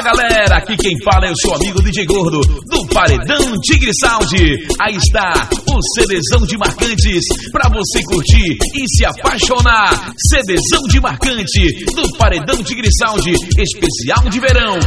galera, aqui quem fala é o seu amigo DJ Gordo, do Paredão Tigre Sound. Aí está o CDzão de marcantes, pra você curtir e se apaixonar. CDzão de marcante, do Paredão Tigre Sound, especial de verão.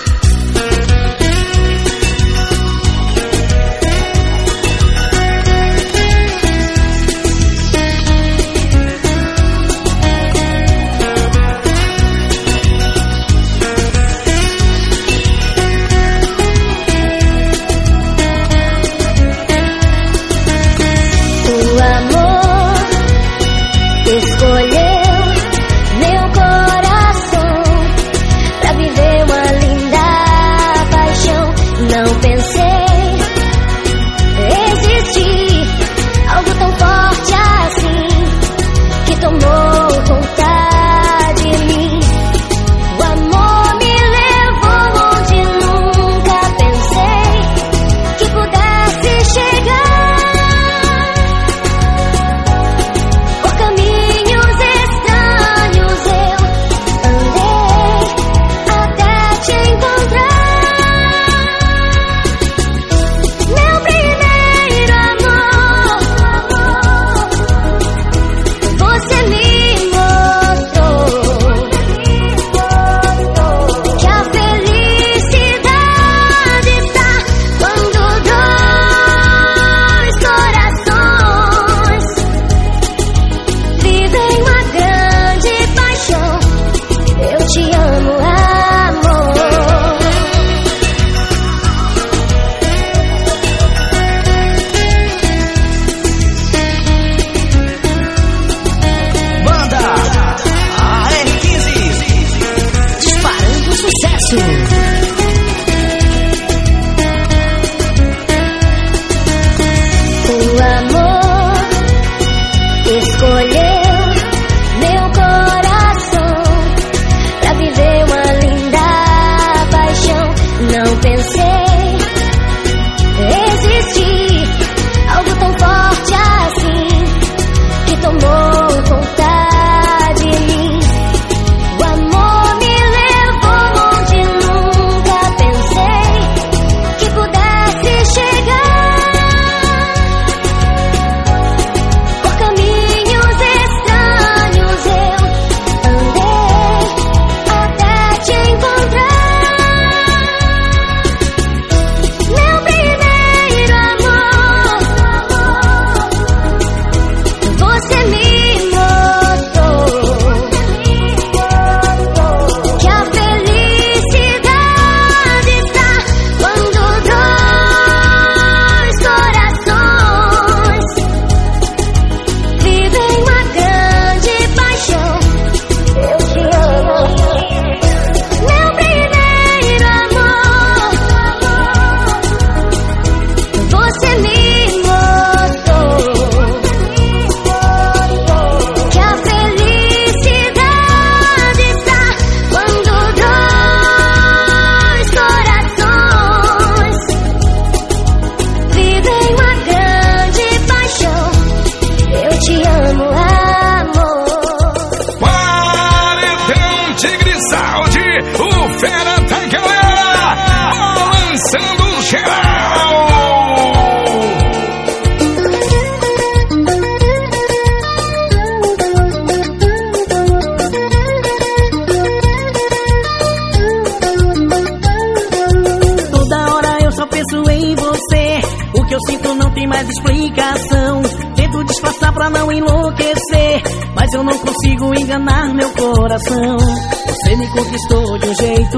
Você me conquistou de um jeito,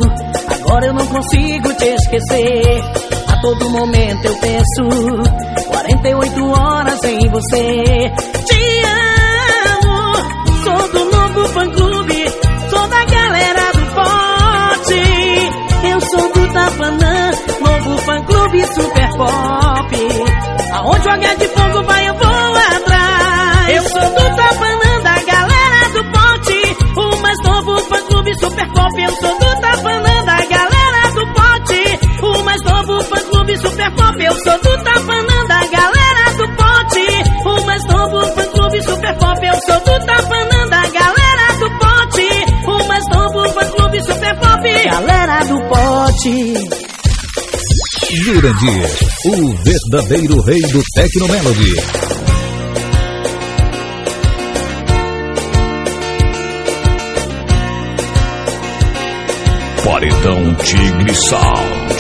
agora eu não consigo te esquecer. A todo momento eu penso 48 horas em você. Te amo, sou do novo fã-clube, sou da galera do pote. Eu sou do Tapanã, novo fã-clube super pop. Aonde o H de Fogo vai eu vou atrás. Eu sou do Tapanã, da galera do pote, o mais novo fã-clube super pop. Eu sou do Tapanã, da galera do pote, o mais novo fã-clube super pop. Eu sou do Tapanã, da galera do pote, o mais novo fã-clube super pop. Eu sou do Tapanã, da galera do pote, o mais novo fã-clube super pop. Galera galera do pote. Jurandir, o verdadeiro rei do Tecnomelody. Paredão Tigre Sound.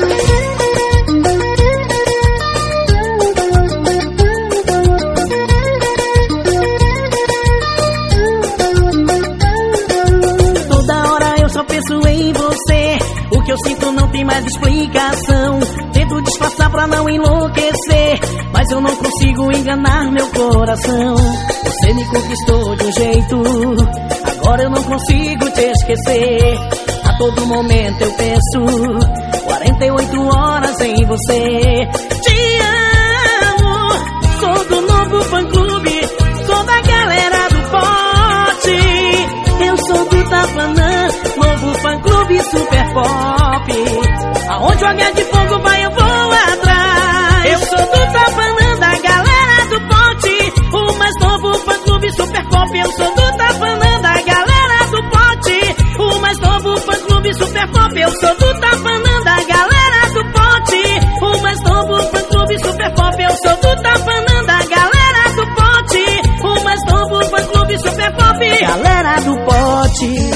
Toda hora eu só penso em você. O que eu sinto não tem mais explicação. Tento disfarçar pra não enlouquecer, mas eu não consigo enganar meu coração. Você me conquistou de um jeito, agora eu não consigo te esquecer. A todo momento eu penso 48 horas em você. Te amo, sou do novo fã-clube, sou da galera do pote. Eu sou do Tapanã, novo fã-clube super pop. Aonde o H de Fogo vai eu vou atrás. Eu sou do Tapanã, da galera do pote, o mais novo fã-clube super pop. Eu sou do Tapanã, da galera do pote, o mais novo fã-clube super pop. Eu sou do Tapanã, da galera do pote, o mais novo fã-clube super pop. Eu sou do Tapanã, da galera do pote, o mais novo fã-clube super pop. Galera do pote.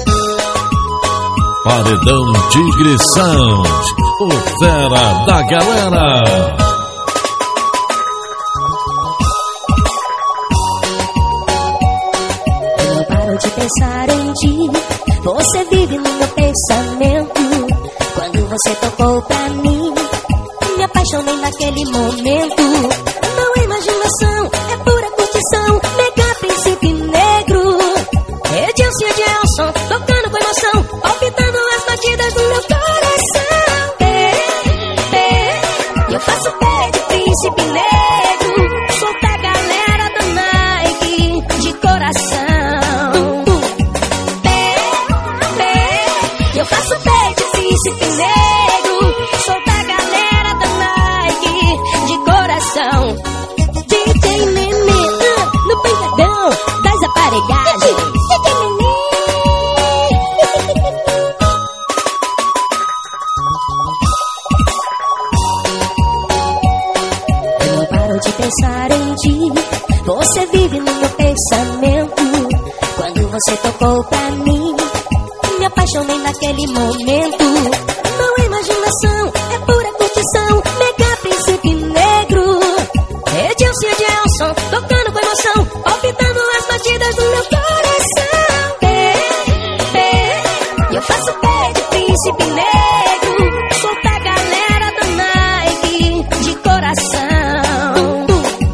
Paredão Tigre Sound, o fera da galera. Eu não paro de pensar em ti, você vive no meu pensamento. Quando você tocou pra mim, me apaixonei naquele momento. Não é imaginação, é pura curtição. Mega Príncipe Negro, Edilson e Gelson, tocando com emoção, palpitando as batidas do meu coração. Eu faço pé de Príncipe Negro, sou da galera da Nike, de coração. Eu faço pé de Príncipe Negro, sou da galera da Nike, de coração. DJ Nenê, no pancadão das aparelhagens. Eu não paro de pensar em ti, você vive no meu pensamento. Quando você tocou pra mim, me apaixonei naquele momento. Não é imaginação, é pura curtição. Mega Príncipe Negro, Edilson e Gelson, tocando com emoção, palpitando as batidas do meu coração. Eu faço pé de Príncipe Negro, sou da galera da Nike, de coração.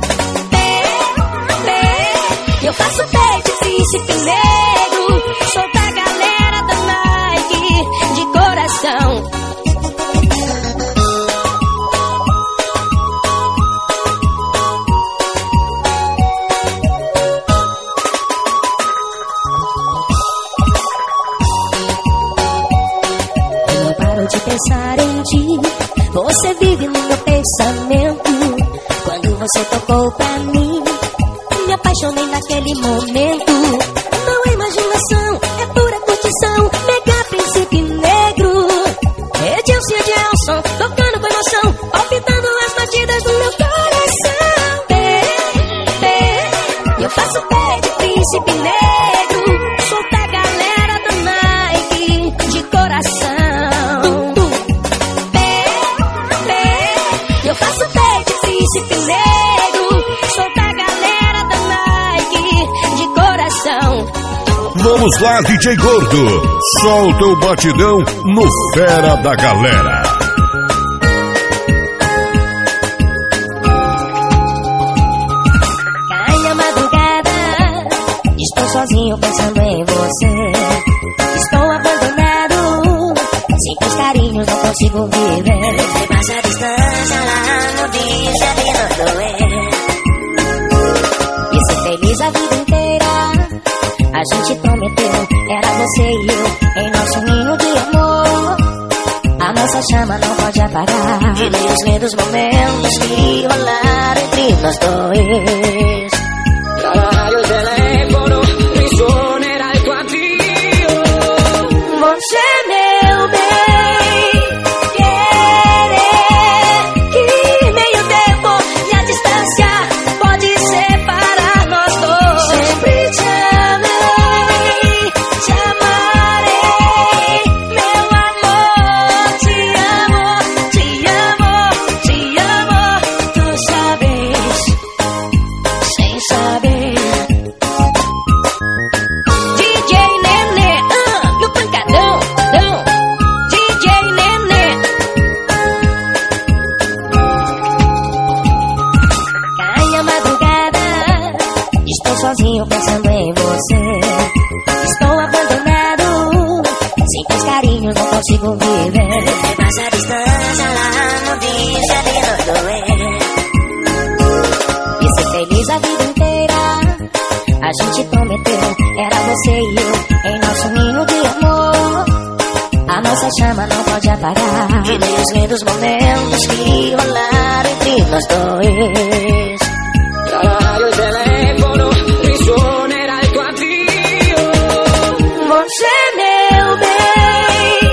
Eu faço pé de Príncipe Negro, sou da galera da Nike, de coração. Eu não paro de pensar em ti, você vive no meu pensamento. Quando você tocou pra mim, me apaixonei naquele momento. Não é imaginação, é pura curtição. Mega Príncipe Negro, Edilson e Gelson, tocando com emoção, palpitando as batidas do meu coração. Eu faço pé de Príncipe Negro, sou da galera da Nike, de coração. Eu faço pé de Príncipe Negro, sou da galera da Nike, de coração. Vamos lá, DJ Gordo, solta o batidão no Fera da Galera. Cai a madrugada, estou sozinho pensando em você. Estou abandonado, sem teus carinhos não consigo viver. Levei mais a distância lá no bicho ali no doer. E ser feliz a vida inteira, a gente prometeu, era você e eu, em nosso ninho de amor. A nossa chama não pode apagar, e nem os lindos momentos que rolaram entre nós dois. Trabalho, telefono, mi suonerai tuo addio. Você é meu bem. consigo viver. Você passa a distância lá no dia de nós doer. E ser feliz a vida inteira, a gente prometeu, era você e eu, em nosso ninho de amor. A nossa chama não pode apagar, e nem os lindos momentos que rolaram entre nós dois. Caralho, o telefono risuonera il tuo addio. Você, meu bem,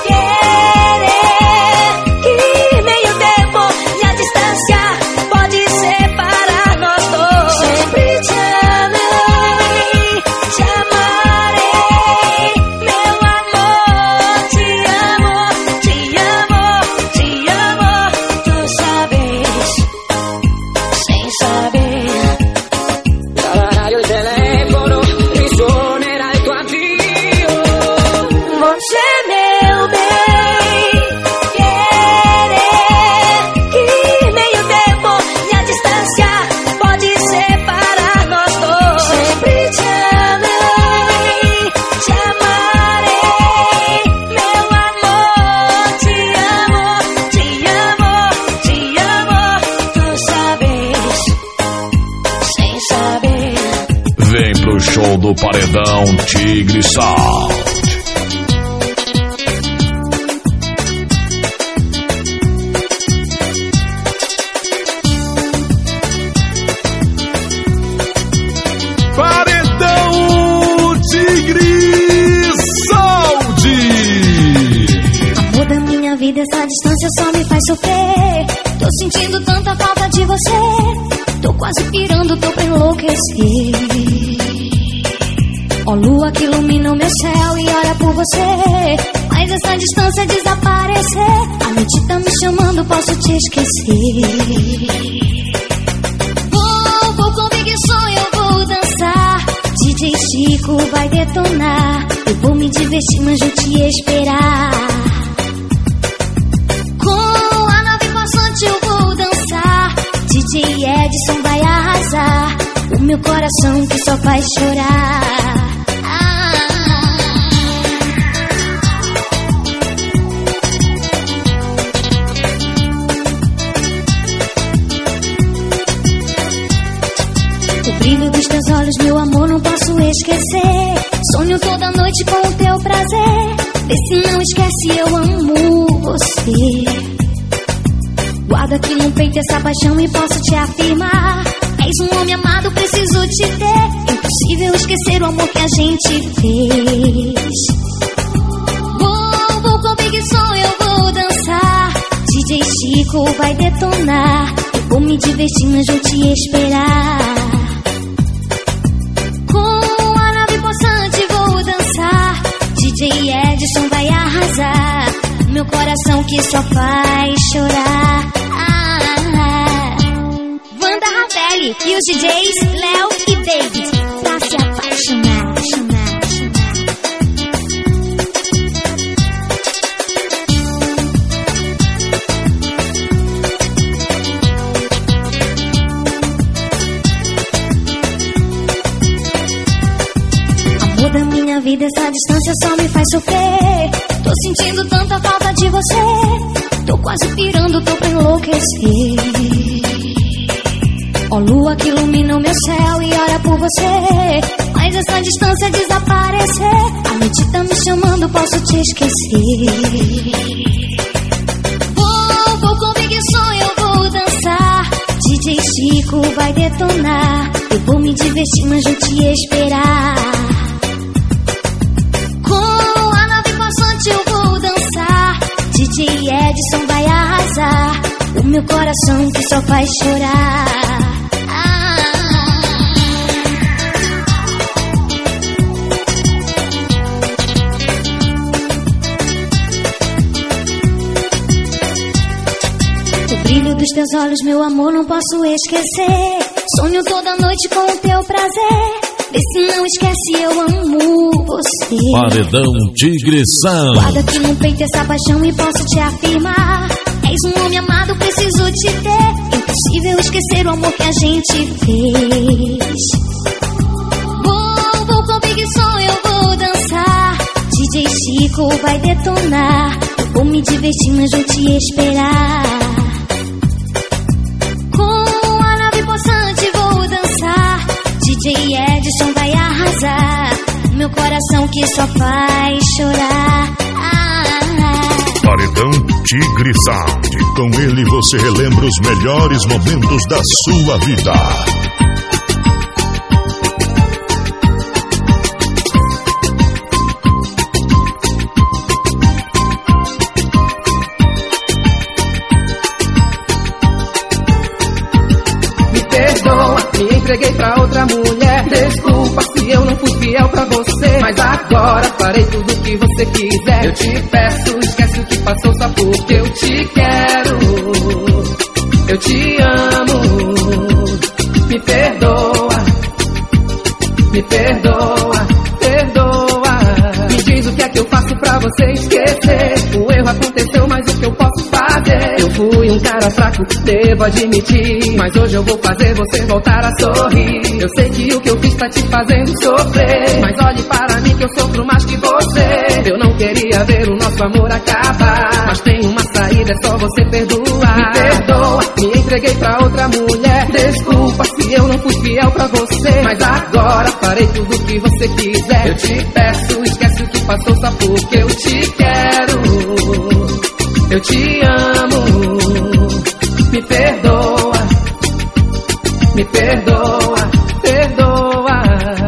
querer que meio tempo e a distância pode separar nós dois. Sempre te amei, te amarei, meu amor. Te amo, te amo, te amo. Tu sabes, sem saber. Caralho, il telefono risuonera il tuo addio. Você, meu bem, querer que meio tempo e a distância pode separar nós dois. Sempre te amei, te amarei, meu amor. Te amo, te amo, te amo. Tu sabes, sem saber. Vem pro show do Paredão Tigre Sound. Paredão Tigre Sound. Amor da minha vida, essa distância só me faz sofrer. Tô sentindo tanta falta de você. Tô quase pirando, tô pra enlouquecer. Ó lua que ilumina o meu céu e olha por você. Mas essa distância desaparecer. A noite tá me chamando, posso te esquecer. Vou com Big Som, eu vou dançar. DJ Chico vai detonar. Eu vou me divertir, mas vou te esperar. Com a nave passante eu vou dançar. DJ Edson vai arrasar. O meu coração que só faz chorar. O brilho dos teus olhos, meu amor, não posso esquecer. Sonho toda noite com o teu prazer. Vê se não esquece, eu amo você. Guardo aqui no peito essa paixão e posso te afirmar. És um homem amado, preciso te ter. Impossível esquecer o amor que a gente fez. Vou com Big Som, eu vou dançar. DJ Chico vai detonar. Eu vou me divertir, mas vou te esperar. Com a nave possante vou dançar. DJ Edson vai arrasar. Meu coração que só faz chorar. Wanda Ravelli e os DJs Léo e David, pra se apaixonar. Amor da minha vida, essa distância só me faz sofrer. Tô sentindo tanta falta de você. Tô quase pirando, tô pra enlouquecer. Ó lua que ilumina o meu céu e olha por você. Mas essa distância desaparecer. A noite tá me chamando, posso te esquecer. Vou com Big Som, eu vou dançar. DJ Chico vai detonar. Eu vou me divertir, mas vou te esperar. Com a nave passante eu vou dançar. DJ Edson vai arrasar. O meu coração que só faz chorar. O brilho dos teus olhos, meu amor, não posso esquecer. Sonho toda noite com o teu prazer. Vê se não esquece, eu amo você. Paredão Tigre Sound. Guarda aqui no peito essa paixão e posso te afirmar. És um homem amado, preciso te ter. Impossível esquecer o amor que a gente fez. Vou com Big Som, eu vou dançar. DJ Chico vai detonar. Eu vou me divertir, mas vou te esperar. Com a nave possante vou dançar. DJ Edson vai arrasar. Meu coração que só faz chorar. Paredão Tigre Sound. Com ele você relembra os melhores momentos da sua vida. Me entreguei pra outra mulher. Desculpa se eu não fui fiel pra você, mas agora farei tudo o que você quiser. Eu te peço, esquece o que passou só porque eu te quero. Eu te amo. Me perdoa. Me perdoa. Perdoa. Me diz o que é que eu faço pra você esquecer. O erro aconteceu, mas o que eu posso fazer? Eu fui um cara fraco, devo admitir, mas hoje eu vou fazer você voltar a sorrir. Eu sei que o que eu fiz tá te fazendo sofrer, mas olhe para mim que eu sofro mais que você. Eu não queria ver o nosso amor acabar, mas tem uma saída, é só você perdoar. Me perdoa, me entreguei pra outra mulher. Desculpa se eu não fui fiel pra você, mas agora farei tudo o que você quiser. Eu te peço, esquece o que passou só porque eu te quero. Eu te amo. Me perdoa. Me perdoa. Perdoa.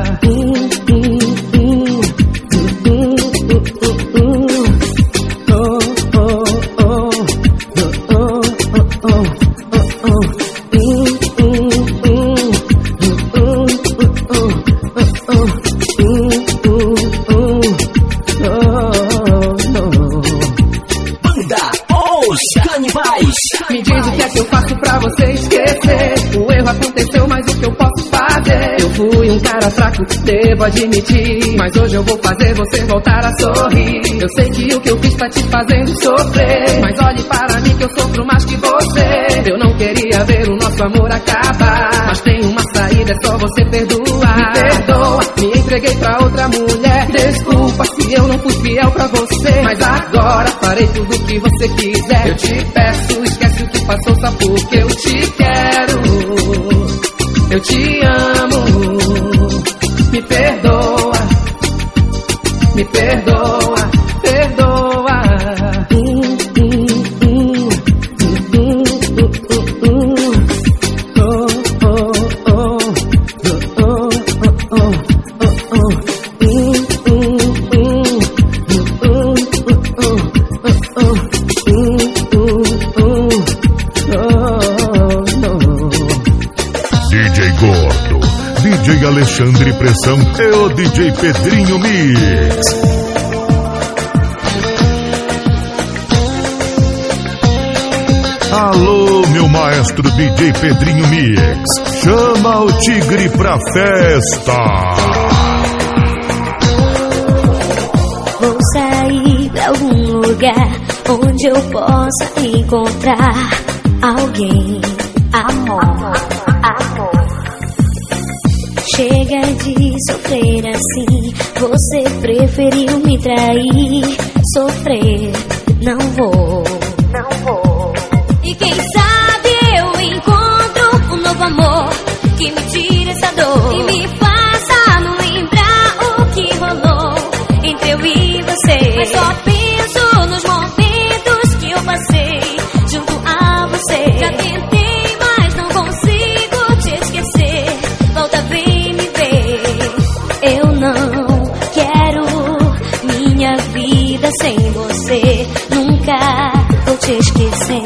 Me diz o que é que eu faço pra você esquecer. O erro aconteceu, mas o que eu posso fazer? Eu fui um cara fraco, devo admitir, mas hoje eu vou fazer você voltar a sorrir. Eu sei que o que eu fiz tá te fazendo sofrer, mas olhe para mim que eu sofro mais que você. Eu não queria ver o nosso amor acabar, mas tem uma saída, é só você perdoar. Me perdoa, me entreguei pra outra mulher. Desculpa se eu não fui fiel pra você, mas agora farei tudo o que você quiser. Eu te peço, esquece o que passou só porque eu te quero. Eu te amo. Me perdoa. Me perdoa. Perdoa. DJ Alexandre Pressão é o DJ Pedrinho Mix. Alô, meu maestro DJ Pedrinho Mix, chama o tigre pra festa. Vou sair pra algum lugar onde eu possa encontrar alguém, amor. Chega de sofrer assim, você preferiu me trair. Sofrer, não vou. E quem sabe eu encontro um novo amor que me tire essa dor e me faça não lembrar o que rolou entre eu e você. Mas só penso nos momentos que eu passei junto a você. Já tentei, mas não consigo te esquecer. Volta, vem me ver. Eu não quero minha vida sem você. Nunca vou te esquecer.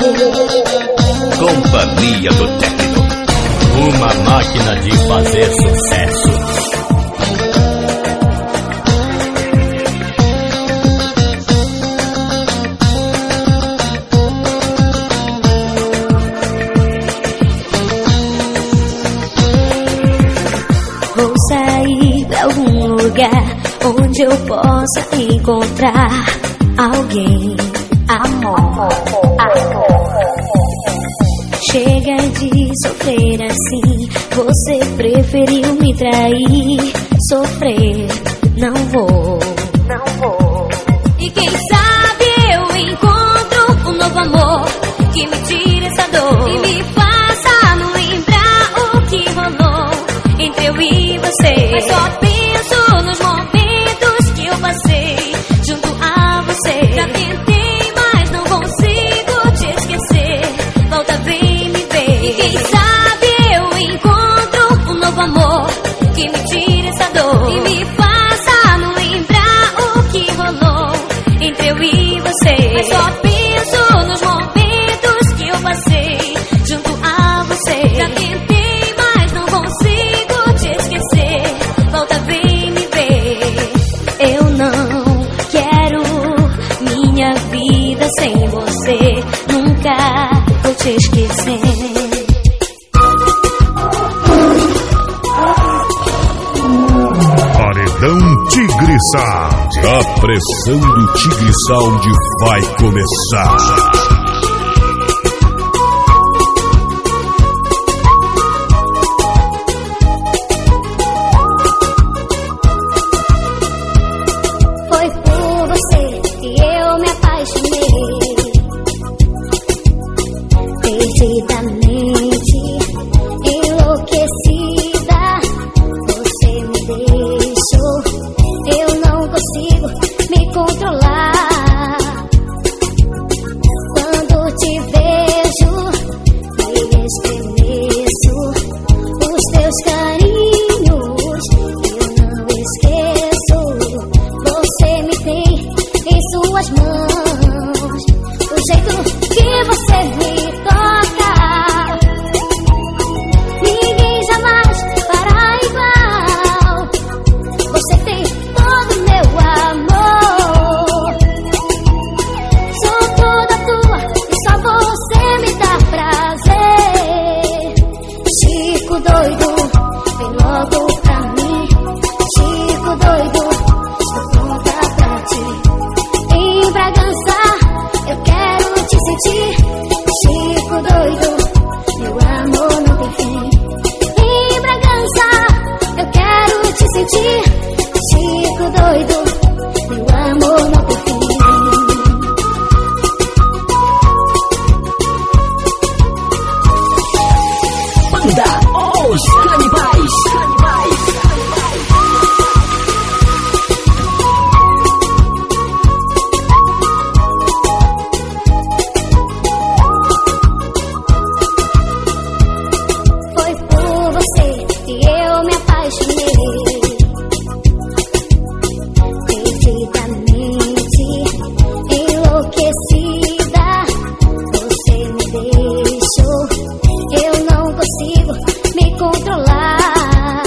Companhia do Técnico, uma máquina de fazer sucesso. Vou sair pra algum lugar onde eu possa encontrar alguém, amor. Chega de sofrer assim, você preferiu me trair. Sofrer, não vou. não vou. E quem sabe eu encontro um novo amor que me tire essa dor e me faça não lembrar o que rolou entre eu e você. Mas só penso nos momentos que eu passei junto a você. Já tentei, mas não consigo te esquecer. Volta, vem me ver. E quem sabe eu encontro um novo amor que me tire essa dor e me faça não lembrar o que rolou entre eu e você. Mas só penso nos momentos que eu passei junto a você. Já tentei, mas não consigo te esquecer. Volta, vem me ver. Eu não quero minha vida sem você. Nunca vou te esquecer. Paredão Tigre Sound. A pressão do Tigre Sound vai começar. Foi por você que eu me apaixonei perdidamente, enlouquecida. Você me deixou, eu não consigo me controlar. Quando te vejo, me estremeço. Os teus carinhos eu não esqueço. Você me tem em suas mãos. O jeito que você me toca, ninguém jamais fará igual. Você tem todo meu amor. Sou toda tua e só você me dá prazer. Chico doido, vem logo pra mim. Chico doido, estou pronta pra ti. Em Bragança eu quero te sentir. Chico doido, meu amor não tem fim. Em Bragança eu quero te sentir. Chico doido, meu amor não tem fim. Banda Os Canibais. Foi por você que eu me apaixonei perdidamente, enlouquecida. Você me deixou, eu não consigo me controlar.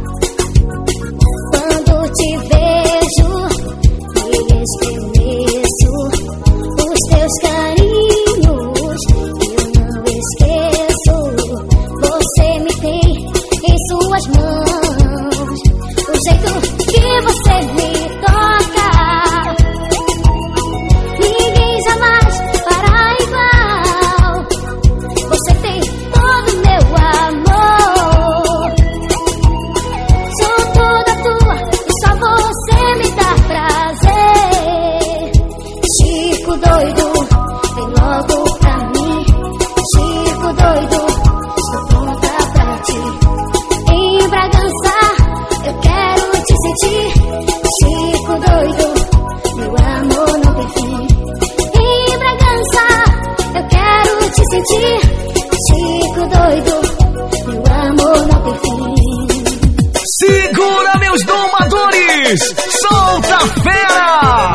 Quando te vejo, me estremeço. Os teus carinhos eu não esqueço. Você me tem em suas mãos. O jeito que você me toca, ninguém jamais fará igual. Você tem todo meu amor. Sou toda tua e só você me dá prazer. Chico doido, vem logo pra mim. Chico doido, estou pronta pra ti. Em Bragança eu quero te sentir. Chico doido, meu amor não tem fim. Em Bragança eu quero te sentir. Chico doido, meu amor não tem fim. Segura, meus domadores! Solta a fera!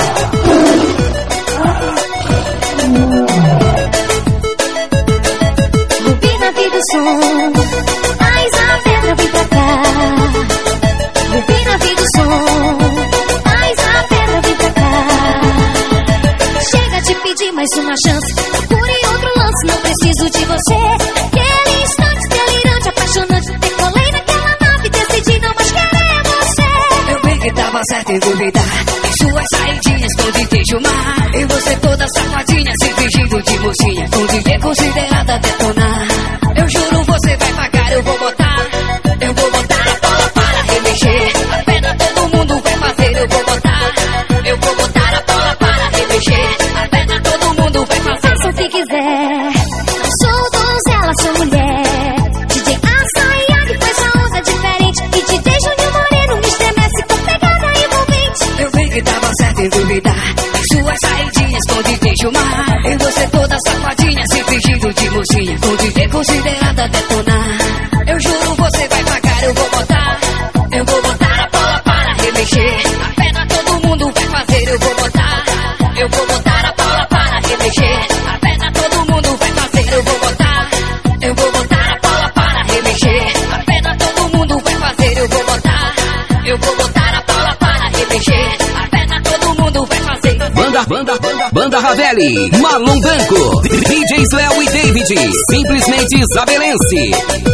Rubi na vida o som, traz a pedra, vem pra cá. Rubi na vida o som, traz a pedra, vem pra cá. Chega de pedir mais uma chance, procure outro lance, não preciso de você. Aquele instante delirante, apaixonante, decolei naquela nave, decidi não mais querer você. Eu vi que tava certo em duvidar. Em suas saidinhas todo queijo mar. E você toda safadinha, se fingindo de mocinha, com DJ considerada detonar. Eu juro você vai pagar, eu vou botar a bola para remexer. A pedra todo mundo vai fazer, eu vou botar deixo mar. E você toda safadinha, se fingindo de mocinha, com DJ considerada detonar. Eu juro, você vai pagar, eu vou botar a Paula para remexer. A perna todo mundo vai fazer, eu vou botar a Paula para remexer. A perna todo mundo vai fazer, eu vou botar a Paula para remexer. A perna todo mundo vai fazer, eu vou botar a Paula para remexer. A perna todo mundo vai fazer. Banda Ravelli, Marlon Branco, DJs Léo e David, simplesmente isabelense.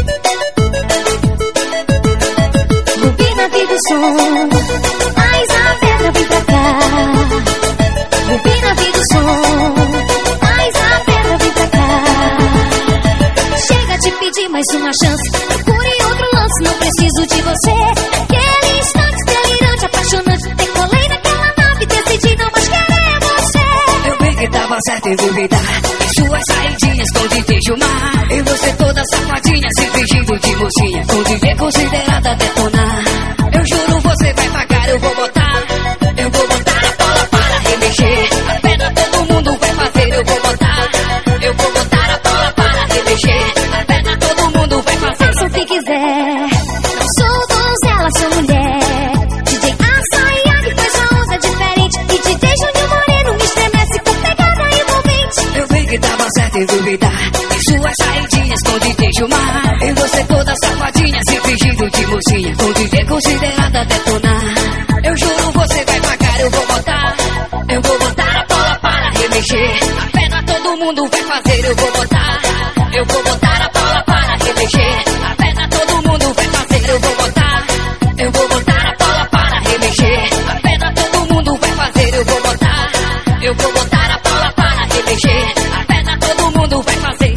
Rubina vive o som, mais a pedra vem pra cá. Rubina vive o som, mais a pedra vem pra cá. Chega de pedir mais uma chance, procure outro lance, não preciso de você. Aquele instante delirante, apaixonante, decolei naquela nave, decidi não mais querer você. Eu vi que tava certo em duvidar, em suas saidinhas com DJ Gilmar. E você toda safadinha, se fingindo de mocinha, com DJ considerada detonar. Eu juro, você vai pagar, eu vou botar a Paula para remexer. A perna todo mundo vai fazer, eu vou botar a Paula para remexer. A perna todo mundo vai fazer. Faça o que quiser, não sou donzela, sou mulher. DJ Açaiague faz uma onda diferente, e DJ Júnior Moreno me estremece com pegada envolvente. Eu vi que tava certo em duvidar, em suas saidinhas com DJ Gilmar. E você toda safadinha, se fingindo de mocinha, com DJ considerada detonar. Eu juro, você vai pagar, eu vou botar a Paula para remexer. A perna todo mundo vai fazer, eu vou botar a Paula para remexer. A perna todo mundo vai fazer, eu vou botar a Paula para remexer. A perna todo mundo vai fazer, eu vou botar a Paula para remexer. A perna todo mundo vai fazer.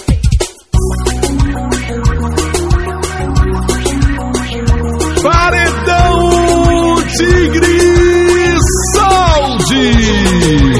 Paredão Tigre Saúde.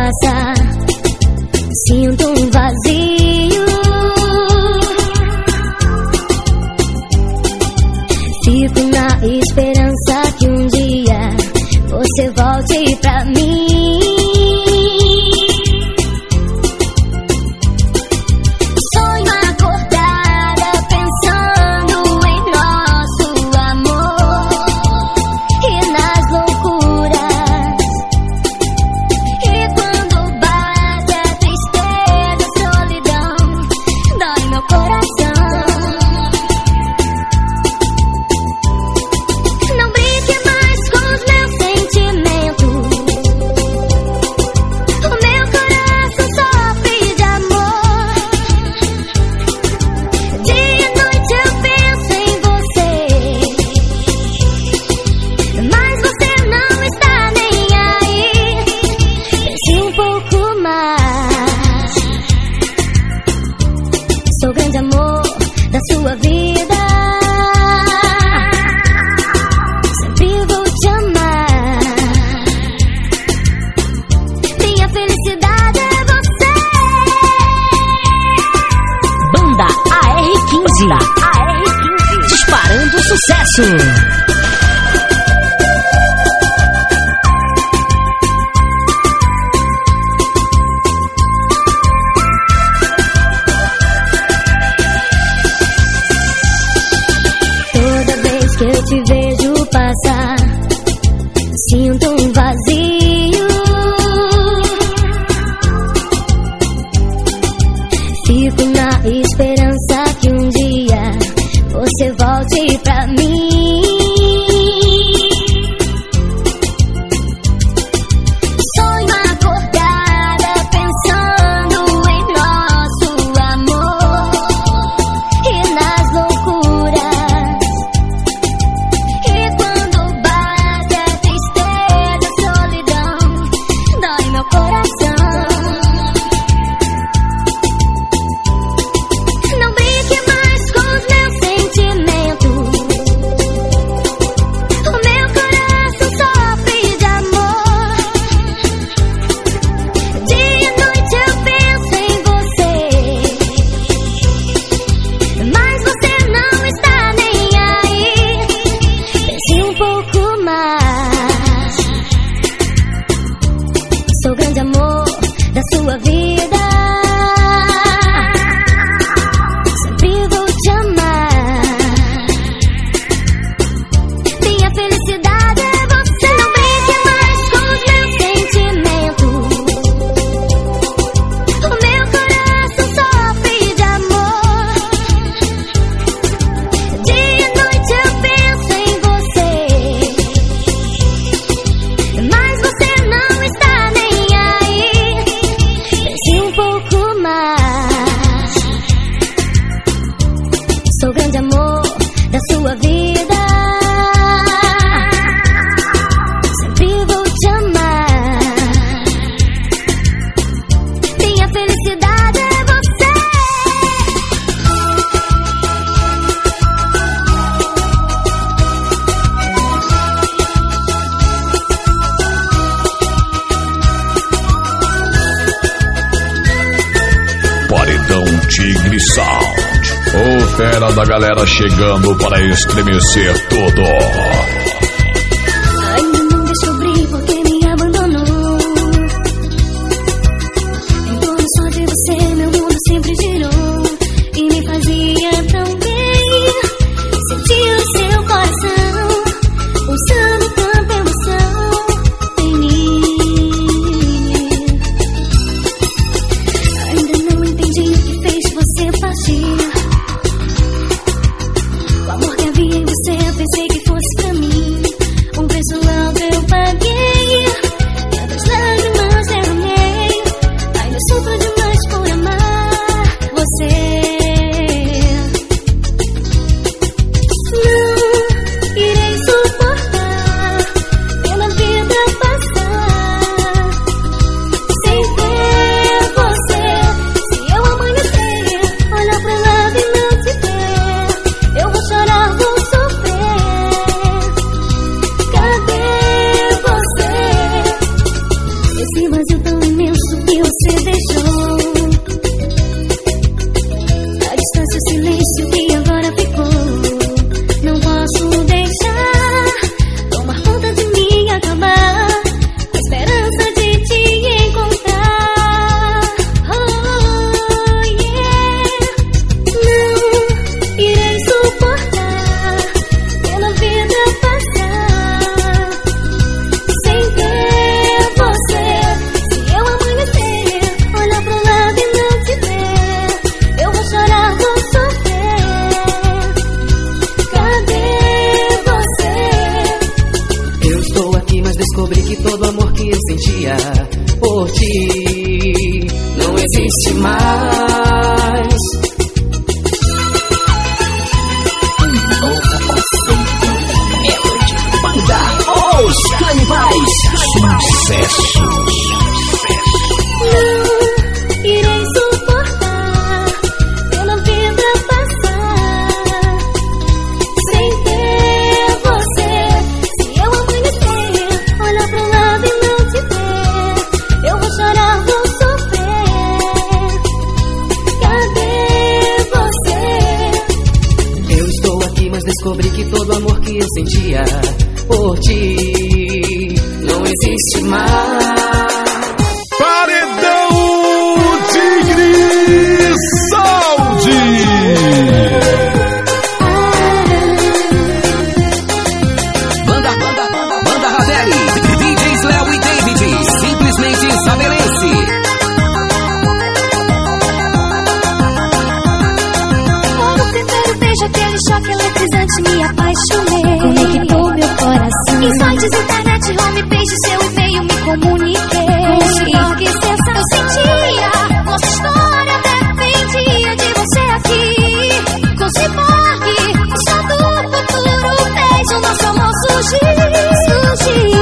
passa, sinto um vazio. Fico na esperança que um dia você volte pra mim. Sonho acordada pensando em nosso amor e nas loucuras. E quando bate a tristeza, a solidão, dói meu coração. Não brinque mais com os meus sentimentos. O meu coração sofre de amor. Dia e noite eu penso em você, mas você não está nem aí. Pense um pouco mais. Sou o grande amor da sua vida. Sempre vou te amar. Minha felicidade é você. Banda AR15. Disparando sucesso. Toda vez que eu te vejo passar, sinto um vazio. Fico na esperança que um dia você volte pra mim. Sonho acordada pensando em nosso amor e nas loucuras. E quando bate a tristeza, a solidão, dói meu coração. Não brinque mais com os meus sentimentos. O meu coração sofre de amor. Dia e noite eu penso em você, mas você não está nem aí. Pense um pouco mais. Sou o grande amor da sua vida. Sempre vou te amar. Minha felicidade é você. Não brinque mais com os meus sentimentos. O meu coração sofre de amor. Dia e noite eu penso em você, mas você não está nem aí. Pense um pouco mais. Sou o grande amor da sua vida. Sempre vou te amar. Minha felicidade é você. Paredão Tigre Sound. O fera da galera chegando para estremecer tudo. Ainda não descobri por que me abandonou. Em torno só de você meu mundo sempre girou e me fazia tão bem. Sentir o seu coração pulsando tanta emoção em mim. Ainda não entendi o que fez você partir. O amor que havia em você eu pensei que fosse pra mim. Um preço alto eu paguei, tantas lágrimas derramei. Ainda sofro demais por amar você. Não irei suportar pela vida passar sem ter você. Se eu amanhecer, olhar pra lado e não te ver, eu vou chorar, vou sofrer. Cadê você? Esse vazio tão imenso por ti não existe mais. Os canibais. Sucesso. Não irei suportar pela vida passar sem ter você. Se eu amanhecer, olhar pro lado e não te ver, eu vou chorar, vou sofrer. Cadê você? Eu estou aqui, mas descobri que todo amor que eu sentia por ti não existe mais. Paredão Tigre Saúde. Banda Ravelli, DJs Léo e David, simplesmente isabelense. No primeiro beijo, aquele choque eletrizante, me apaixonei. Conectou meu coração. Insights, internet, homepage, seu e-mail, me comuniquei. Consegui esquecer, eu sentia. Nossa história dependia de você aqui. Com ciborgue, o som do futuro fez o nosso amor surgir.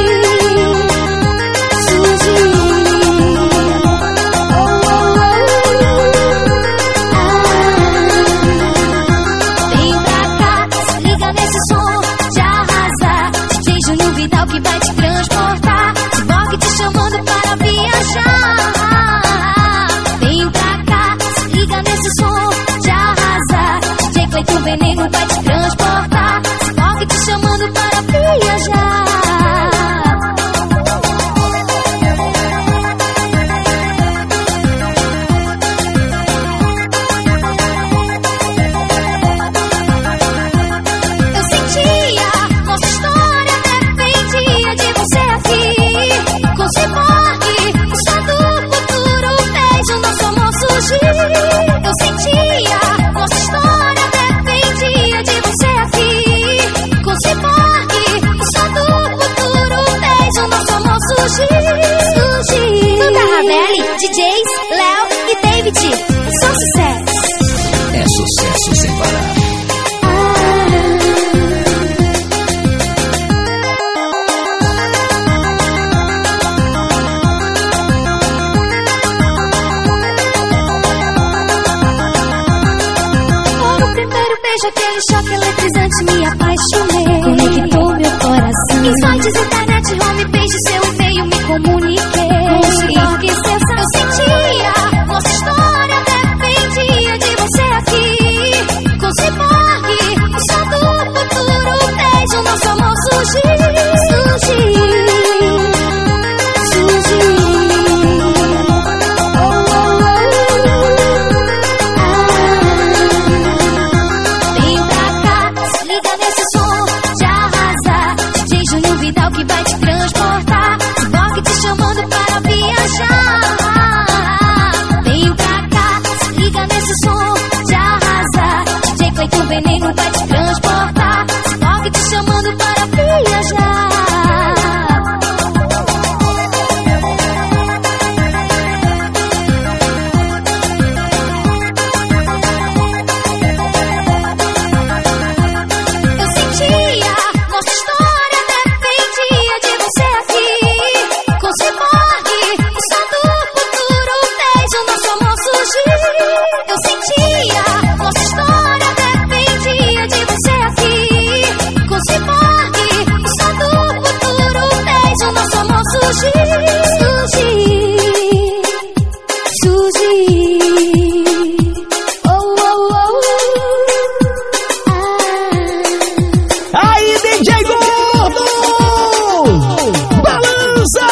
Vem pra cá, se liga nesse som de arrasar. DJ Júnior Vidal que vai te transportar. Ciborgue te chamando para viajar. Vem pra cá, se liga nesse som de arrasar. DJ Cleiton Veneno vai te transportar. Ciborgue te chamando para viajar. Eu sentia, nossa história dependia de você aqui. Com ciborgue, o som do futuro fez o nosso amor surgir. Eu sentia, nossa história dependia de você aqui. Com ciborgue, o som do futuro fez o nosso amor surgir. Banda Ravelli, DJs, Léo e David, só sucesso. É sucesso sem parar. No primeiro beijo, aquele choque eletrizante, me apaixonei. Conectou meu coração. Insights, internet, homepage, seu e-mail, me comuniquei. Consegui esquecer, eu sentia. Nossa história dependia de você aqui. Com ciborgue, o som do futuro fez o nosso amor surgir. Vem pra cá, se liga nesse som de arrasar. DJ Júnior Vidal que vai te transportar. Ciborgue te chamando para viajar. Vem pra cá, se liga nesse som de arrasar. DJ Cleiton Veneno vai te transportar. Ciborgue te chamando para viajar. Eu sentia, nossa história dependia de você aqui. Com ciborgue, o som do futuro fez o nosso amor surgir. Eu sentia, nossa história dependia de você aqui. Com ciborgue, o som do futuro fez o nosso amor surgir. Aí, DJ Gordo! Balança!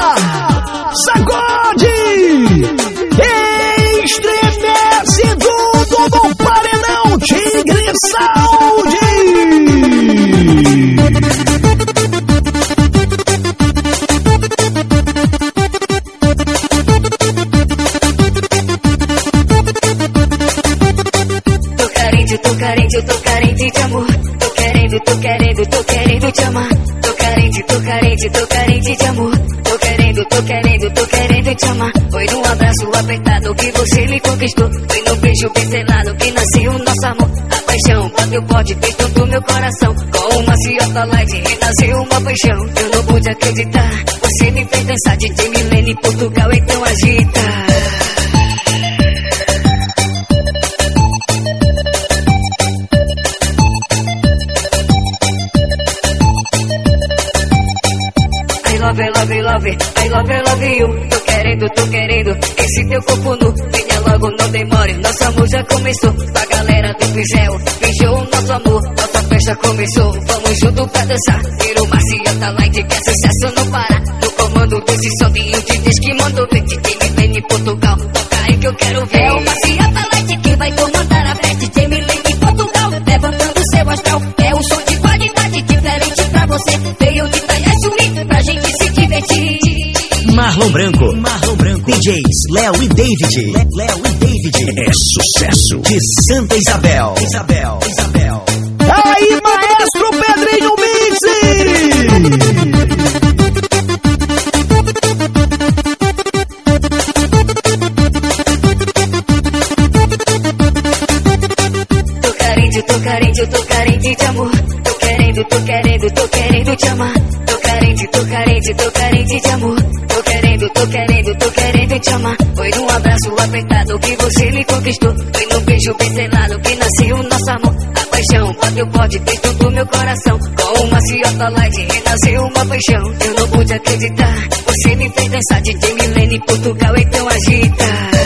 Sacode! Estremece tudo no paredão Tigre Saúde! Eu tô carente de amor. Tô querendo te amar. Tô carente de amor. Tô querendo tentei te amar. Foi num abraço apertado que você me conquistou. Foi no beijo pincelado que nasceu o nosso amor. A paixão bateu forte, fez todo o meu coração. Com uma ciota light renasceu uma paixão. Eu não pude acreditar, você me fez dançar. DJ Milene, Portugal, então agita. Love, love, love, I love you. Tô querendo esse teu corpo nu. Venha logo, não demore, nosso amor já começou. A galera do pincel beijou o nosso amor. Nossa festa começou, vamos junto pra dançar. Virou Marciota Light, que é sucesso não para. No comando desse som de diz que mandou ver. DJ Milene, Portugal, toca aí que eu quero ver. É o Marciota Light que vai comandar a festa. DJ Milene, Portugal, levantando seu astral. É um som de qualidade diferente pra você. Veio de Itanhaém Suíte pra gente se divertir. Marlon Branco, DJs Léo e David, é sucesso de Santa Isabel. Aí, maestro Pedrinho Mix! Tô carente de amor. Tô querendo te amar. Tô carente de amor. Tô querendo te amar. Foi num abraço apertado que você me conquistou. Foi num beijo pincelado que nasceu o nosso amor. A paixão bateu forte, fez todo o meu coração. Com uma ciota light renasceu uma paixão. Eu não pude acreditar, você me fez dançar. DJ Milene, Portugal, então agita.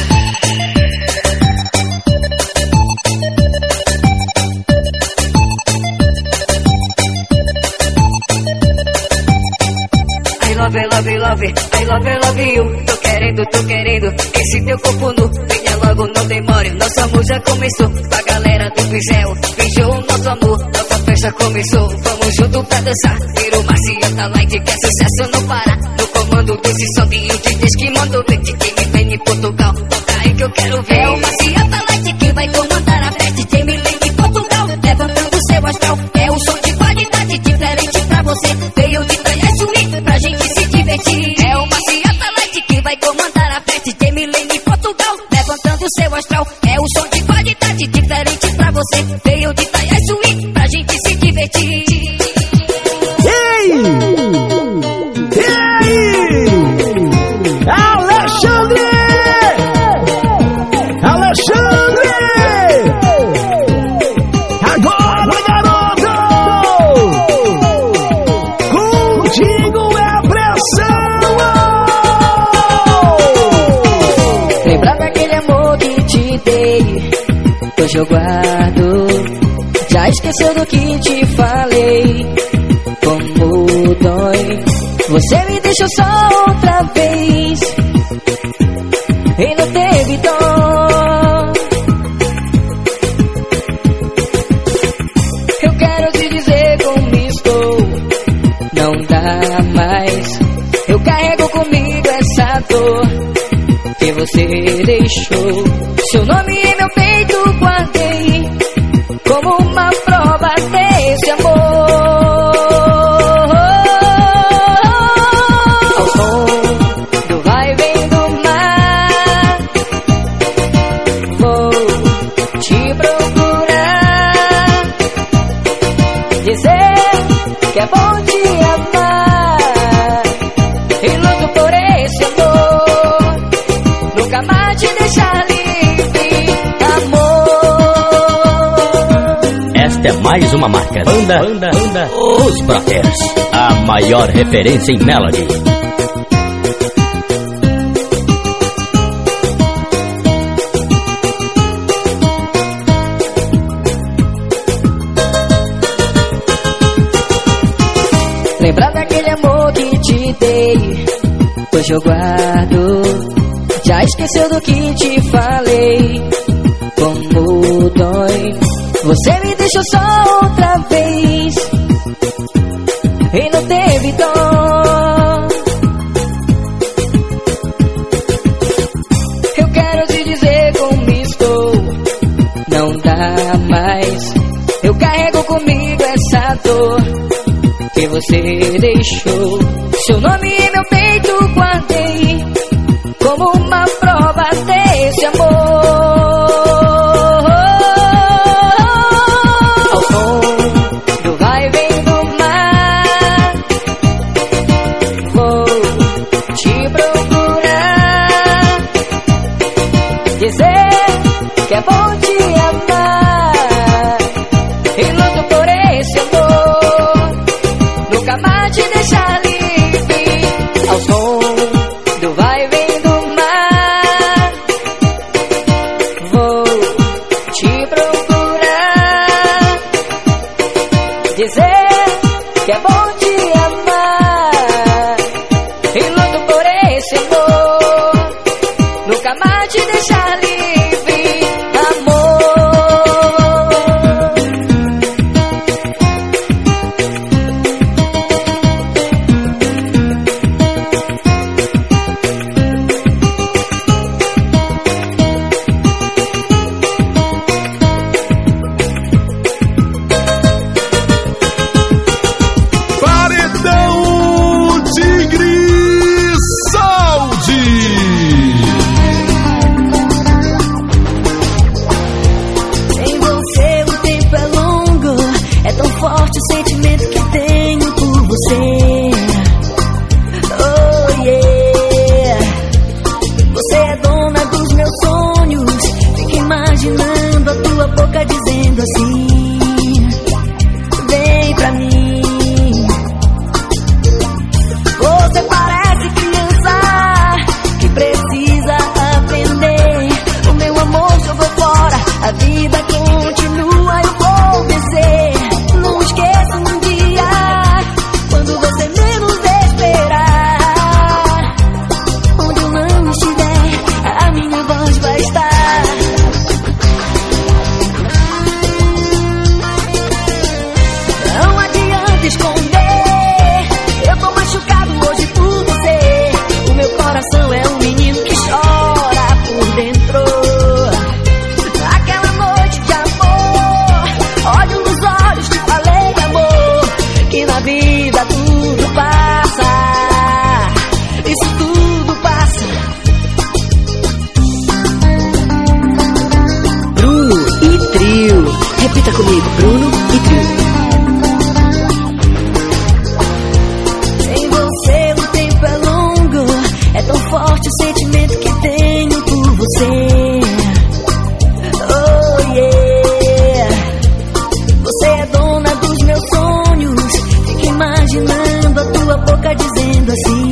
I love you. Tô querendo esse teu corpo nu. Venha logo, não demore, nosso amor já começou. A galera do pincel beijou o nosso amor. Nossa festa começou, vamos junto pra dançar. Virou Marciota Light, que é sucesso não para. No comando desse som de diz que mandou ver. DJ Milene, Portugal, toca aí que eu quero ver. É o Marciota Light que vai comandar a festa. DJ Milene, Portugal, levantando seu astral. É um som de qualidade diferente pra você. Veio de Itanhaém Suíte pra gente se divertir. É o Marciota Light que vai comandar a festa. DJ Milene, Portugal, levantando seu astral. É um som de qualidade diferente pra você. Veio de Itanhaém Suíte pra gente se divertir. Hoje eu guardo, já esqueceu do que te falei. Como dói, você me deixou só outra vez e não teve dó. Eu quero te dizer como estou, não dá mais. Eu carrego comigo essa dor que você deixou. Seu nome em meu peito guardei como uma prova desse amor. Ao som do vai e vem do mar, vou te procurar, dizer que é bom te amar e luto por esse amor, nunca mais te deixar livre. Esta é mais uma marca. Banda Os Brothers, a maior referência em melody. Lembrar daquele amor que te dei, hoje eu guardo, já esqueceu do que te falei. Como dói, você me deixou só outra vez e não teve dó. Eu quero te dizer como estou, não dá mais. Eu carrego comigo essa dor que você deixou. Seu nome em meu peito guardei como uma prova desse amor. Ao som do vai e vem do mar, vou te procurar, dizer que é bom te amar, e luto por esse amor, nunca mais te deixar livre. Ao som do vai e vem do mar, vou te procurar, dizer que é bom te amar, e luto por esse amor, nunca mais te deixar livre, amor. Paredão Tigre Saúde. Sem você o tempo é longo, é tão forte o sentimento que tenho por você. Oh yeah, você é dona dos meus sonhos, fico imaginando a tua boca dizendo assim: vem pra mim. Você parece criança que precisa aprender. O meu amor jogou fora, a vida continua, eu vou vencer. Não esqueça um dia, quando você menos esperar, onde eu não estiver, a minha voz vai estar. Não adianta esconder, eu tô machucado hoje por você. O meu coração é um menino que chora por dentro. Aquela noite de amor, olho nos olhos, te falei, amor, que na vida tudo passa, isso tudo passa. Bruno e Trio, repita comigo, Bruno e Trio. Sem você o tempo é longo, é tão forte o sentimento que tenho por você. Oh yeah, você é dona dos meus sonhos, fico imaginando a tua boca dizendo assim: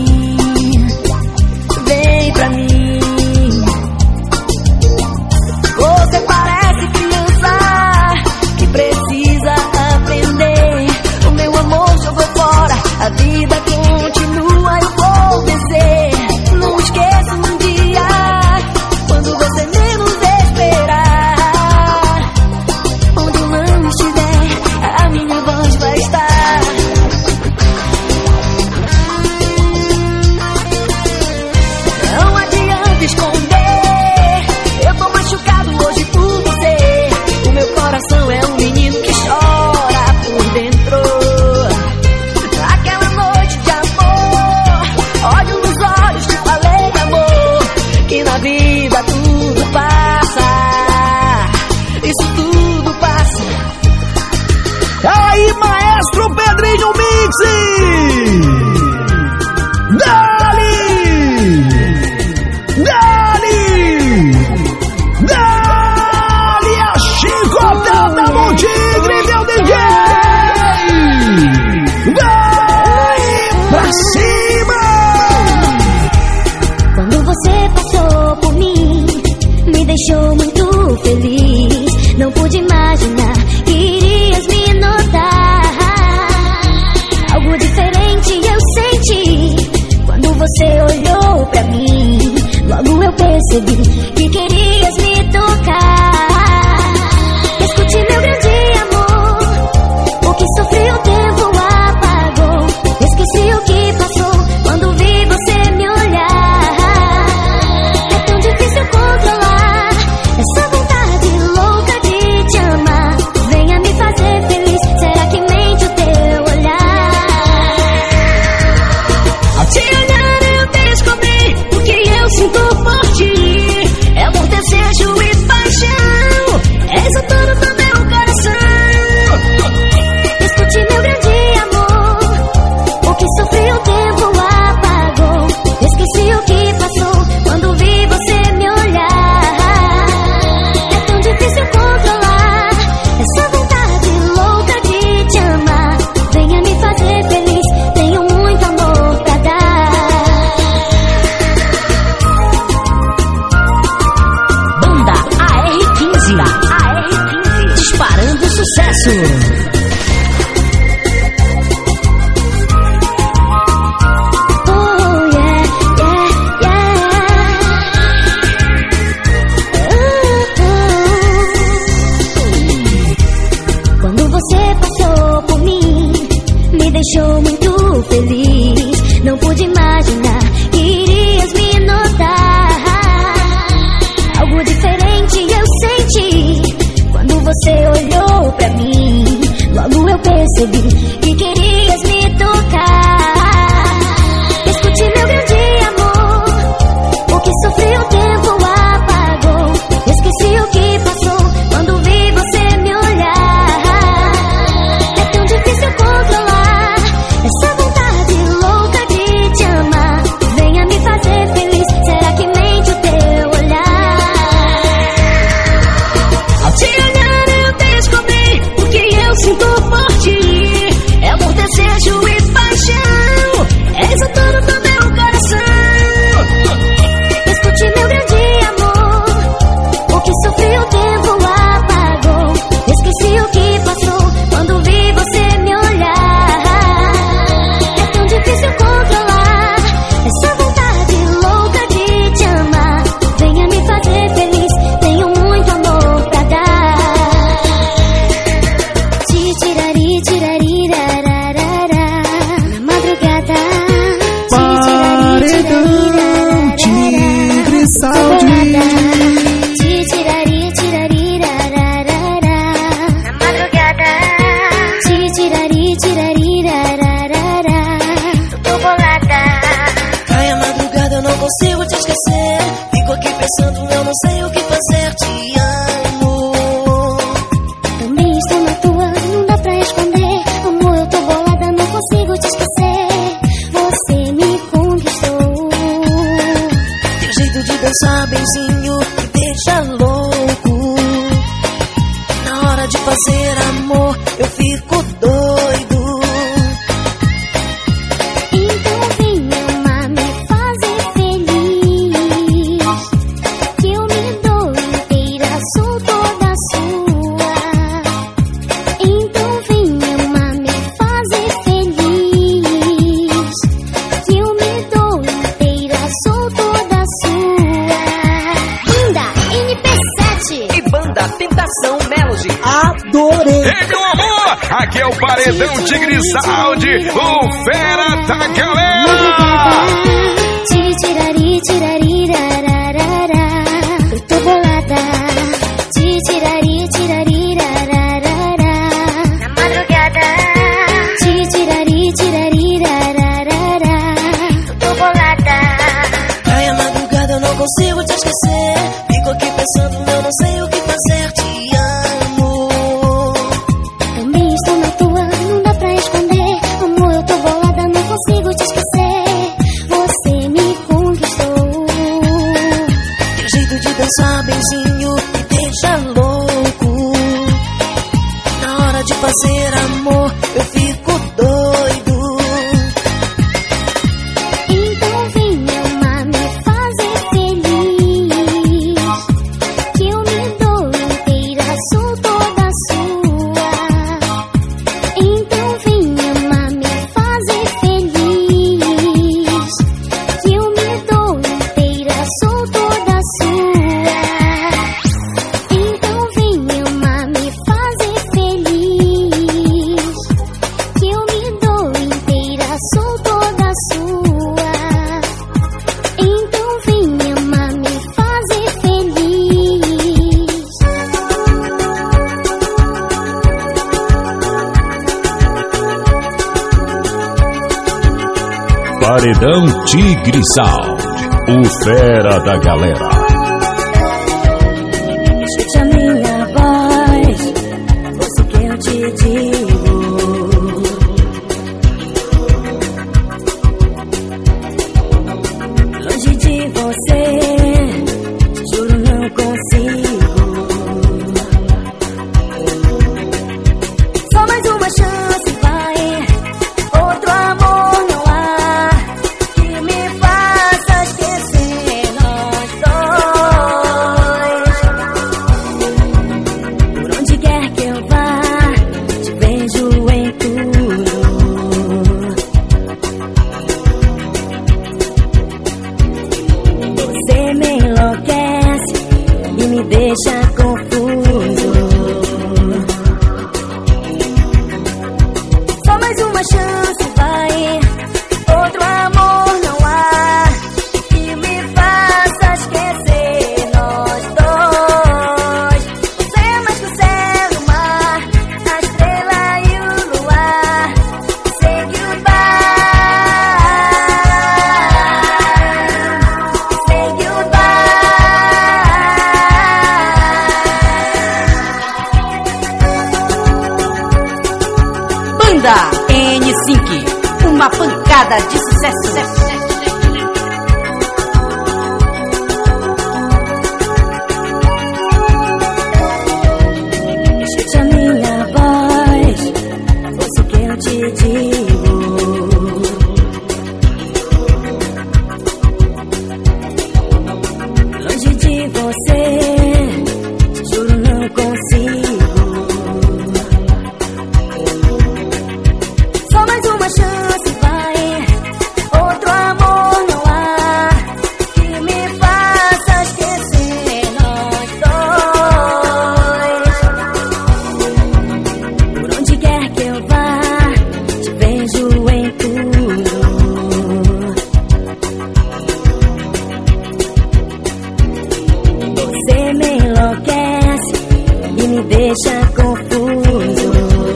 vem pra mim. Você parece criança que precisa aprender. O meu amor jogou fora, a vida continua, eu vou vencer. Não esqueça um dia, quando você menos esperar, onde eu não estiver, a minha voz vai estar. Não adianta esconder, eu tô machucado hoje por você. O meu coração é um menino que chora por dentro. Aquela noite de amor, olho nos olhos, te falei, amor, que na vida tudo passa, isso tudo passa. Aí, maestro Pedrinho Mix! Dali! Dali! Dali a chicotada no tigre, meu DJ! Vai pra cima! Quando você passou por mim, me deixou muito feliz. Não pude imaginar que irias me notar. Algo diferente eu senti quando você olhou pra mim. Logo eu percebi que querias me tocar. Escute, meu grande amor, o que sofri o tempo apagou. Esqueci o que passou quando vi você me olhar. É tão difícil controlar essa vontade louca de te amar. Venha me fazer feliz, será que mente o teu olhar? Ao te olhar eu descobri o que eu sinto por ti é amor, desejo e paixão. És o dono do meu coração. Escute meu grande amor, o que sofri o tempo apagou. Esqueci o que passou quando vi você me olhar. É tão difícil controlar essa vontade louca de te amar. Venha me fazer feliz, tenho muito amor pra dar. Banda AR15, disparando sucesso. Deixou muito feliz. Não pude imaginar que irias me notar. Algo diferente eu senti quando você olhou pra mim. Logo eu percebi que querias me tocar. Escute meu grande amor, o que sofri o tempo apagou. Esqueci o que passou quando vi você me olhar. É tão difícil controlar essa vontade louca de te amar. Venha me fazer feliz, será que mente o teu olhar? Ao te olhar eu descobri o que eu sinto por ti é amor, desejo e paixão. És o dono do meu coração. Escute meu grande amor, o que sofri o tempo apagou. Esqueci o que passou quando vi você me olhar. Difícil controlar essa vontade louca de te amar. Venha me fazer feliz, tenho muito amor pra dar. Tirari, tirari, rararara. Na madrugada. Paredão Tigre Sound. Tirari, tirari, rararara. Na madrugada. Tirari, tirari, rararara. Ai, a madrugada eu não consigo te esquecer. Fico aqui pensando, eu não sei o que fazer. Te amo. Também estou na tua, não dá pra esconder. Amor, eu tô bolada, não consigo te esquecer. Você me conquistou. Teu jeito de dançar benzinho me deixa louco. Na hora de fazer amor eu fico doido. Adorei! Ei, meu amor! Aqui é o Paredão Tigre Sound, o fera da galera! Tirari, tirari, rararara. Eu tô bolada. Tirari, tirari, rararara. Na madrugada. Tirari, tirari, rararara. Eu tô bolada. Ai, a madrugada eu não consigo te esquecer. Fico aqui pensando, eu não sei o que fazer. Te amo. Também estou na tua, não dá pra esconder. Amor, eu tô bolada, não consigo te esquecer. Você me conquistou. Teu jeito de dançar benzinho me deixa louco. Na hora de fazer amor eu fico doido. Então venha amar, me fazer feliz. Que eu me dou inteira, sou toda sua. Então venha amar, me fazer feliz. Que eu me dou inteira, sou toda sua. Então venha amar, me fazer feliz. Que eu me dou inteira, sou toda sua. Então venha amar, me fazer feliz. Paredão Tigre Sound. O fera da galera. Escute a minha voz, ouça o que eu te digo. Longe de você, juro não consigo. Só mais uma chance, vai. Outro amor não há que me faça esquecer nós dois. Por onde quer que eu vá, te vejo em tudo. Você me enlouquece e me deixa confuso. Só mais uma chance, vai. Outro amor não há que me faça esquecer nós dois. Você é mais que o céu, o mar, a estrela e o luar. Say goodbye, say goodbye. Banda N5, uma pancada de sucesso. Escute a minha voz, ouça o que eu te digo. Longe de você, juro não consigo. Só mais uma chance, vai. Outro amor não há que me faça esquecer nós dois. Por onde quer que eu vá, te vejo em tudo. Você me enlouquece e me deixa confuso.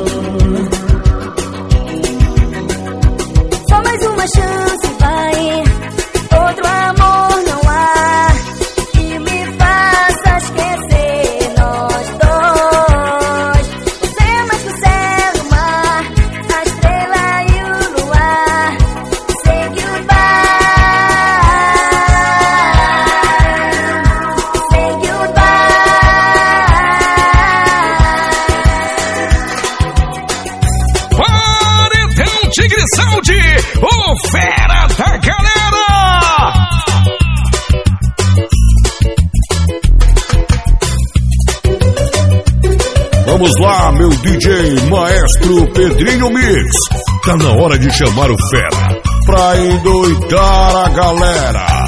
Só mais uma chance, vai. Outro amor não há que me faça esquecer nós dois. Você é mais que o céu, o mar, a estrela e o luar. Say goodbye, say goodbye. Paredão Tigre Sound, o fera da galera. Vamos lá, meu DJ Maestro Pedrinho Mix. Tá na hora de chamar o fera pra endoidar a galera.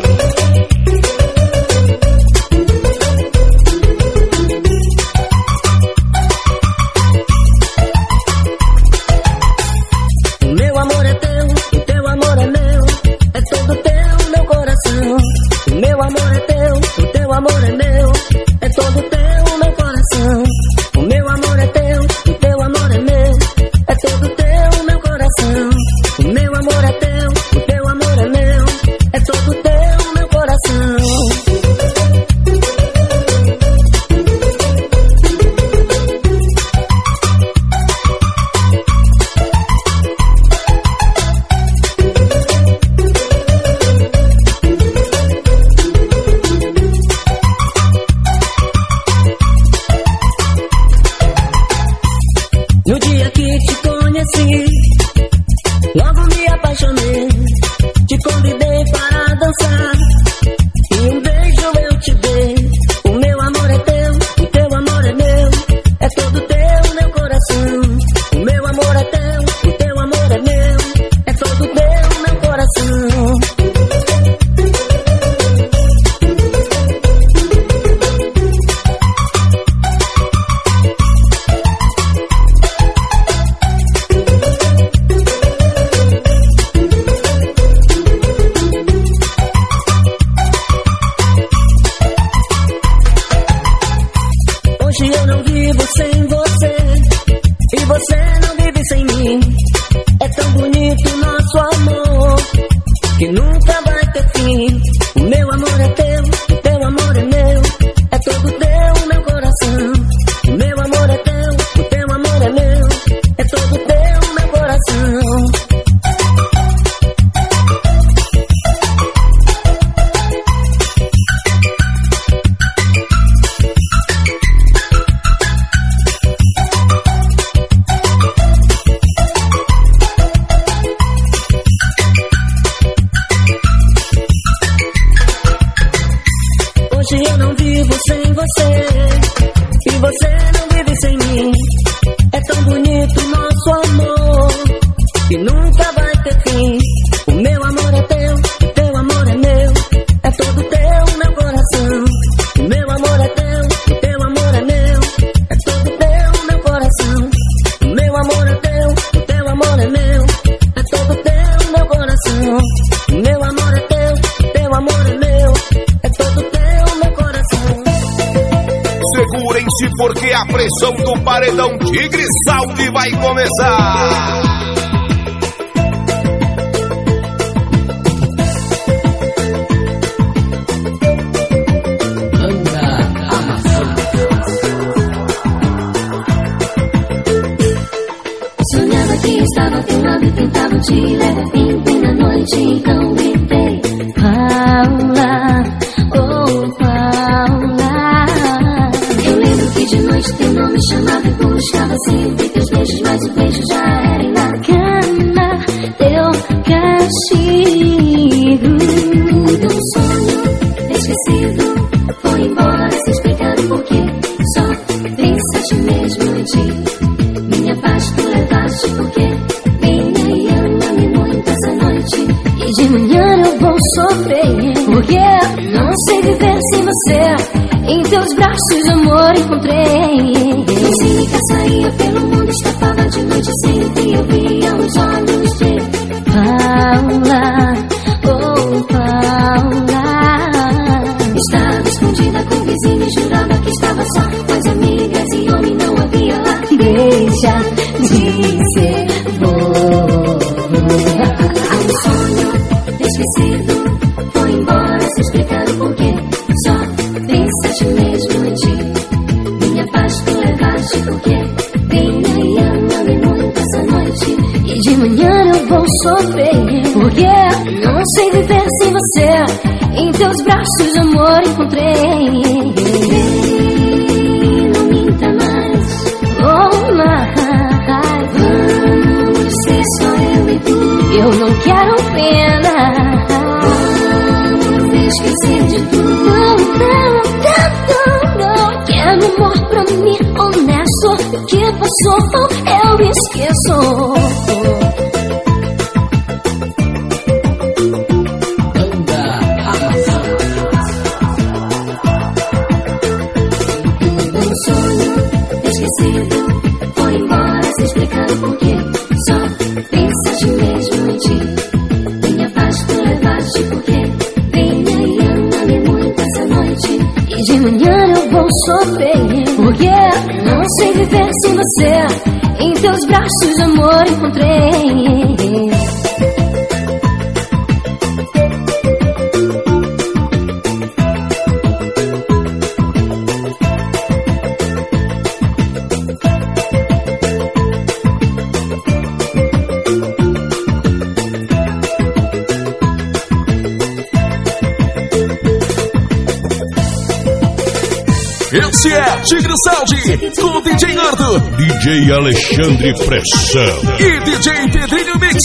O meu amor é teu, o teu amor é meu, é todo teu, meu coração. O meu amor é teu, o teu amor é meu, é todo teu, meu coração. O meu amor é teu, o teu amor é meu, é todo teu, meu coração. O meu amor é teu, o teu amor é meu, é todo Se eu não vivo sem você e você não vive sem mim, é tão bonito nosso amor que nunca vai ter fim. O meu amor é teu, o teu amor é meu, é todo teu, meu coração. O meu amor é teu, o teu amor é meu, é todo teu, meu coração. O meu amor é teu, o teu amor é meu, é todo teu, meu coração. O meu amor é teu, o teu amor é meu, é todo teu, meu coração. Segurem-se porque a pressão do Paredão Tigre Saúde vai começar. Sonhava que estava ao teu lado e tentava te levar bem na noite, então gritei: Paula, oh Paula. Eu lembro que de noite teu nome chamava e buscava sempre teus beijos, mas o beijo já era na cama, teu castigo. Tudo um sonho esquecido foi embora sem explicar o porquê. Só pensaste mesmo em ti. Minha paz tu levaste porque venha e ama-me muito essa noite. E de manhã eu vou sofrer porque não sei viver sem você. Em teus braços amor encontrei. Sozinha saía pelo mundo, escapava de noite sempre. Eu via os olhos de Paula, oh Paula. Estava escondida com o vizinho e jurava que estava só com as amigas e homem não havia lá. Deixa de ser um sonho esquecido foi embora sem explicar o porquê. Só pensaste mesmo em ti. Minha paz tu levaste porque venha e ama-me muito essa noite. E de manhã eu vou sofrer porque não sei viver sem você. Em teus braços amor encontrei. Não minta mais, oh mais. Vamos ser só eu e tu. Eu não quero pena. Vamos esquecer de tudo. Não quero amor pra mim honesto. O que passou eu esqueço. Foi embora sem explicar o porquê. Só pensaste mesmo em ti. Minha paz tu levaste porque venha e ama-me muito essa noite. E de manhã eu vou sofrer porque não sei viver sem você. Em teus braços amor encontrei. Esse é Tigre Saúde, com o DJ Gordo, DJ Alexandre Pressão e DJ Pedrinho Mix.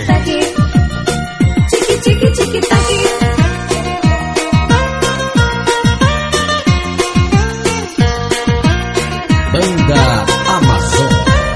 Banda Amazon.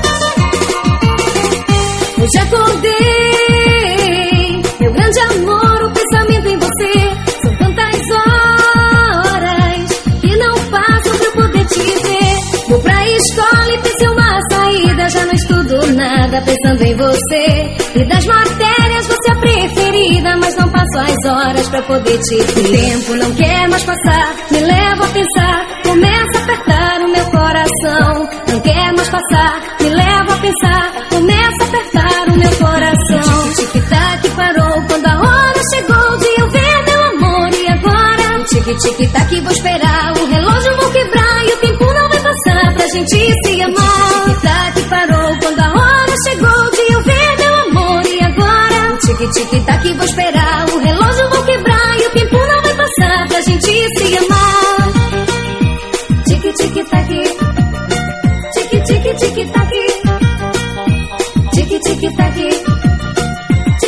Hoje acordei, meu grande amor, o pensamento em você. São tantas horas que não passo pra eu poder te ver. Vou pra escola e pensei uma saída, já não estudo nada pensando em você. E das matérias você é a preferida, mas não passo as horas pra poder te ver. O tempo não quer mais passar, me leva a pensar, começa a apertar o meu coração. Não quer mais passar, me leva a pensar, começa a apertar o meu coração. Tic-tac parou quando a hora chegou de eu ver meu amor. E agora? Tic-tic-tac, vou esperar, o relógio vou quebrar e o tempo não vai passar pra gente se amar. Tic-tac parou quando a hora chegou de eu ver meu amor. E agora? Tic-tic-tac, vou esperar, o relógio vou quebrar e o tempo não vai passar pra gente se amar. Tic-tic-tac, tic-tic-tic-tac, tic-tic-tac,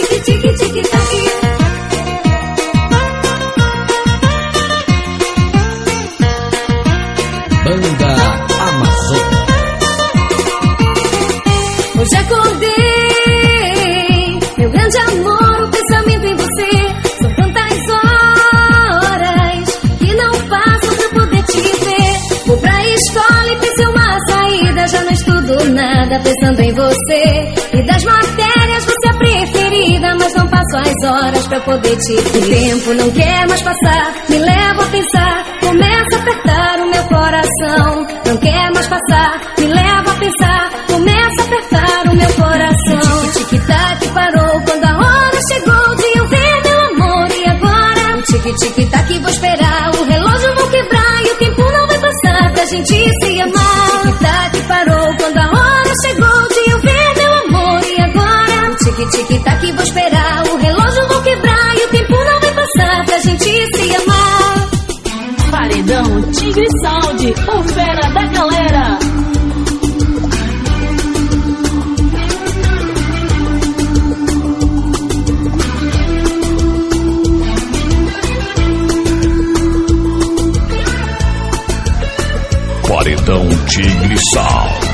tic-tic-tic-tac. nada pensando em você. E das matérias você é a preferida, mas não passo as horas pra poder te ver. O tempo não quer mais passar, me leva a pensar, começa a apertar o meu coração. Não quer mais passar, me leva a pensar, começa a apertar o meu coração. O tic-tac parou quando a hora chegou de eu ver meu amor. E agora? O tic-tic-tac vou esperar, o relógio vou quebrar e o tempo não vai passar pra gente se amar. O tic-tac parou quando a hora chegou de eu ver meu amor. E agora? O tic-tic-tac vou esperar, o relógio vou quebrar e o tempo não vai passar pra gente se amar. Paredão Tigre Sound, o fera da galera. Paredão Tigre Sound.